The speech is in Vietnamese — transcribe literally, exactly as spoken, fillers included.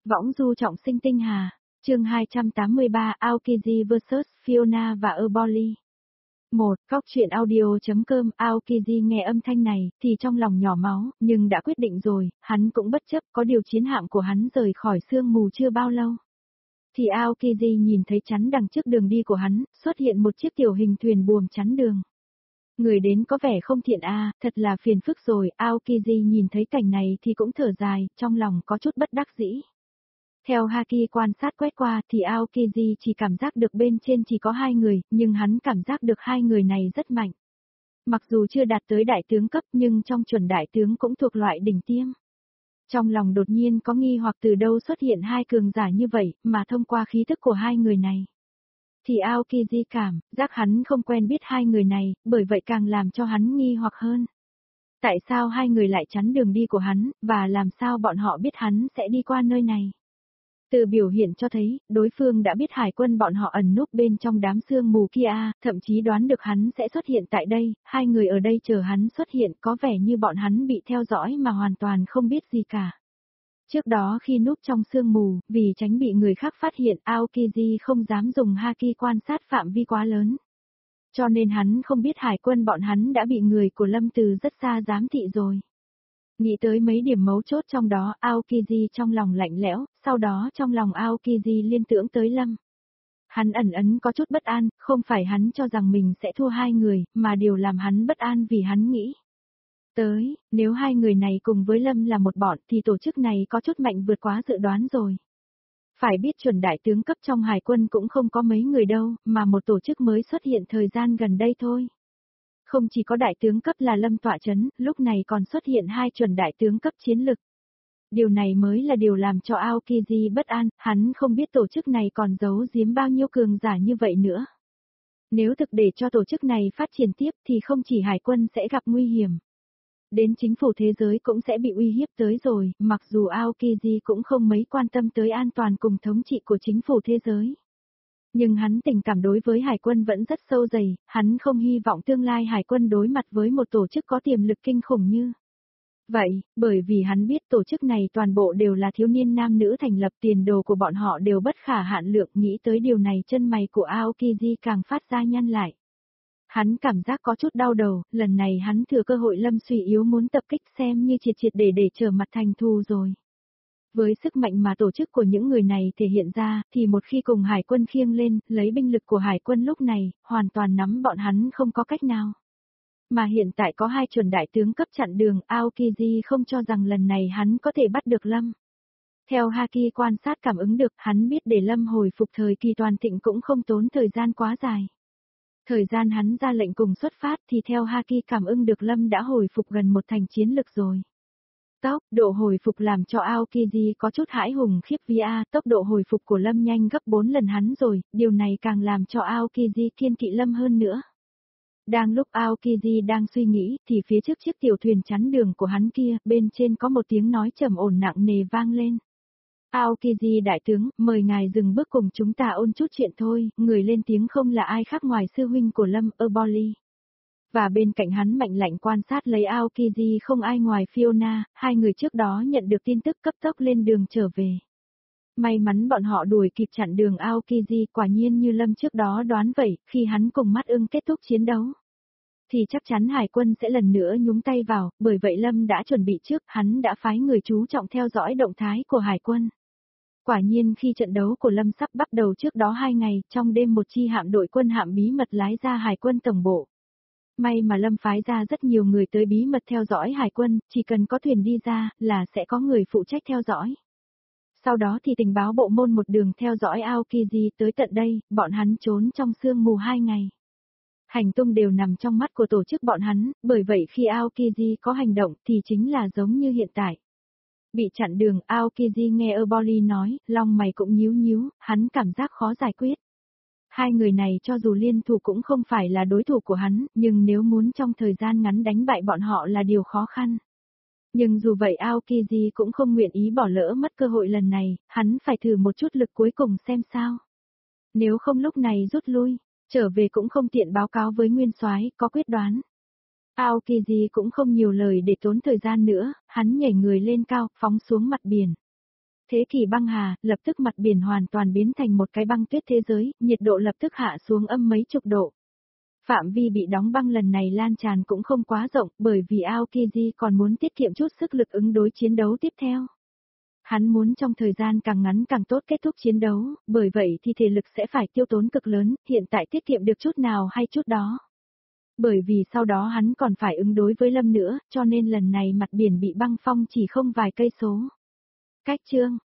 Võng du trọng sinh tinh hà, chương hai trăm tám mươi ba Aokiji versus Fiona và Erboli. một. Cóc truyện audio.com. Aokiji nghe âm thanh này, thì trong lòng nhỏ máu, nhưng đã quyết định rồi, hắn cũng bất chấp, có điều chiến hạm của hắn rời khỏi sương mù chưa bao lâu. Thì Aokiji nhìn thấy chắn đằng trước đường đi của hắn, xuất hiện một chiếc tiểu hình thuyền buồm chắn đường. Người đến có vẻ không thiện a, à, thật là phiền phức rồi. Aokiji nhìn thấy cảnh này thì cũng thở dài, trong lòng có chút bất đắc dĩ. Theo Haki quan sát quét qua thì Aokiji chỉ cảm giác được bên trên chỉ có hai người, nhưng hắn cảm giác được hai người này rất mạnh. Mặc dù chưa đạt tới đại tướng cấp nhưng trong chuẩn đại tướng cũng thuộc loại đỉnh tiêm. Trong lòng đột nhiên có nghi hoặc từ đâu xuất hiện hai cường giả như vậy, mà thông qua khí thức của hai người này. Thì Aokiji cảm giác hắn không quen biết hai người này, bởi vậy càng làm cho hắn nghi hoặc hơn. Tại sao hai người lại chắn đường đi của hắn, và làm sao bọn họ biết hắn sẽ đi qua nơi này? Từ biểu hiện cho thấy, đối phương đã biết hải quân bọn họ ẩn núp bên trong đám sương mù kia, thậm chí đoán được hắn sẽ xuất hiện tại đây, hai người ở đây chờ hắn xuất hiện, có vẻ như bọn hắn bị theo dõi mà hoàn toàn không biết gì cả. Trước đó khi núp trong sương mù, vì tránh bị người khác phát hiện, Aokiji không dám dùng Haki quan sát phạm vi quá lớn. Cho nên hắn không biết hải quân bọn hắn đã bị người của Lâm từ rất xa giám thị rồi. Nghĩ tới mấy điểm mấu chốt trong đó, Aokiji trong lòng lạnh lẽo, sau đó trong lòng Aokiji liên tưởng tới Lâm. Hắn ẩn ấn có chút bất an, không phải hắn cho rằng mình sẽ thua hai người, mà điều làm hắn bất an vì hắn nghĩ. Tới, nếu hai người này cùng với Lâm là một bọn thì tổ chức này có chút mạnh vượt quá dự đoán rồi. Phải biết chuẩn đại tướng cấp trong hải quân cũng không có mấy người đâu, mà một tổ chức mới xuất hiện thời gian gần đây thôi. Không chỉ có đại tướng cấp là Lâm tọa chấn, lúc này còn xuất hiện hai chuẩn đại tướng cấp chiến lực. Điều này mới là điều làm cho Aokiji bất an, hắn không biết tổ chức này còn giấu giếm bao nhiêu cường giả như vậy nữa. Nếu thực để cho tổ chức này phát triển tiếp thì không chỉ hải quân sẽ gặp nguy hiểm. Đến chính phủ thế giới cũng sẽ bị uy hiếp tới rồi, mặc dù Aokiji cũng không mấy quan tâm tới an toàn cùng thống trị của chính phủ thế giới. Nhưng hắn tình cảm đối với hải quân vẫn rất sâu dày, hắn không hy vọng tương lai hải quân đối mặt với một tổ chức có tiềm lực kinh khủng như vậy, bởi vì hắn biết tổ chức này toàn bộ đều là thiếu niên nam nữ thành lập, tiền đồ của bọn họ đều bất khả hạn lượng. Nghĩ tới điều này chân mày của Aokiji càng phát ra nhăn lại. Hắn cảm giác có chút đau đầu, lần này hắn thừa cơ hội Lâm suy yếu muốn tập kích xem như triệt triệt để để trở mặt thành thù rồi. Với sức mạnh mà tổ chức của những người này thể hiện ra, thì một khi cùng hải quân khiêng lên, lấy binh lực của hải quân lúc này, hoàn toàn nắm bọn hắn không có cách nào. Mà hiện tại có hai chuẩn đại tướng cấp chặn đường, Aokiji không cho rằng lần này hắn có thể bắt được Lâm. Theo Haki quan sát cảm ứng được, hắn biết để Lâm hồi phục thời kỳ toàn thịnh cũng không tốn thời gian quá dài. Thời gian hắn ra lệnh cùng xuất phát thì theo Haki cảm ứng được Lâm đã hồi phục gần một thành chiến lực rồi. Tốc độ hồi phục làm cho Aokiji có chút hãi hùng khiếp vía, tốc độ hồi phục của Lâm nhanh gấp bốn lần hắn rồi, điều này càng làm cho Aokiji kiên kỵ Lâm hơn nữa. Đang lúc Aokiji đang suy nghĩ thì phía trước chiếc tiểu thuyền chắn đường của hắn kia, bên trên có một tiếng nói trầm ổn nặng nề vang lên. Aokiji đại tướng, mời ngài dừng bước cùng chúng ta ôn chút chuyện thôi. Người lên tiếng không là ai khác ngoài sư huynh của Lâm, Erboli. Và bên cạnh hắn mạnh lạnh quan sát lấy Aokiji không ai ngoài Fiona, hai người trước đó nhận được tin tức cấp tốc lên đường trở về. May mắn bọn họ đuổi kịp chặn đường Aokiji, quả nhiên như Lâm trước đó đoán vậy, khi hắn cùng mắt ưng kết thúc chiến đấu. Thì chắc chắn hải quân sẽ lần nữa nhúng tay vào, bởi vậy Lâm đã chuẩn bị trước, hắn đã phái người chú trọng theo dõi động thái của hải quân. Quả nhiên khi trận đấu của Lâm sắp bắt đầu trước đó hai ngày, trong đêm một chi hạm đội quân hạm bí mật lái ra hải quân tổng bộ. May mà Lâm phái ra rất nhiều người tới bí mật theo dõi hải quân, chỉ cần có thuyền đi ra, là sẽ có người phụ trách theo dõi. Sau đó thì tình báo bộ môn một đường theo dõi Aokiji tới tận đây, bọn hắn trốn trong sương mù hai ngày. Hành tung đều nằm trong mắt của tổ chức bọn hắn, bởi vậy khi Aokiji có hành động thì chính là giống như hiện tại. Bị chặn đường, Aokiji nghe Erboli nói, lòng mày cũng nhíu nhíu, hắn cảm giác khó giải quyết. Hai người này cho dù liên thủ cũng không phải là đối thủ của hắn, nhưng nếu muốn trong thời gian ngắn đánh bại bọn họ là điều khó khăn. Nhưng dù vậy Aokiji cũng không nguyện ý bỏ lỡ mất cơ hội lần này, hắn phải thử một chút lực cuối cùng xem sao. Nếu không lúc này rút lui, trở về cũng không tiện báo cáo với nguyên soái, có quyết đoán. Aokiji cũng không nhiều lời để tốn thời gian nữa, hắn nhảy người lên cao, phóng xuống mặt biển. Thế kỷ băng hà, lập tức mặt biển hoàn toàn biến thành một cái băng tuyết thế giới, nhiệt độ lập tức hạ xuống âm mấy chục độ. Phạm vi bị đóng băng lần này lan tràn cũng không quá rộng, bởi vì Aokiji còn muốn tiết kiệm chút sức lực ứng đối chiến đấu tiếp theo. Hắn muốn trong thời gian càng ngắn càng tốt kết thúc chiến đấu, bởi vậy thì thể lực sẽ phải tiêu tốn cực lớn, hiện tại tiết kiệm được chút nào hay chút đó. Bởi vì sau đó hắn còn phải ứng đối với Lâm nữa, cho nên lần này mặt biển bị băng phong chỉ không vài cây số. Cách chương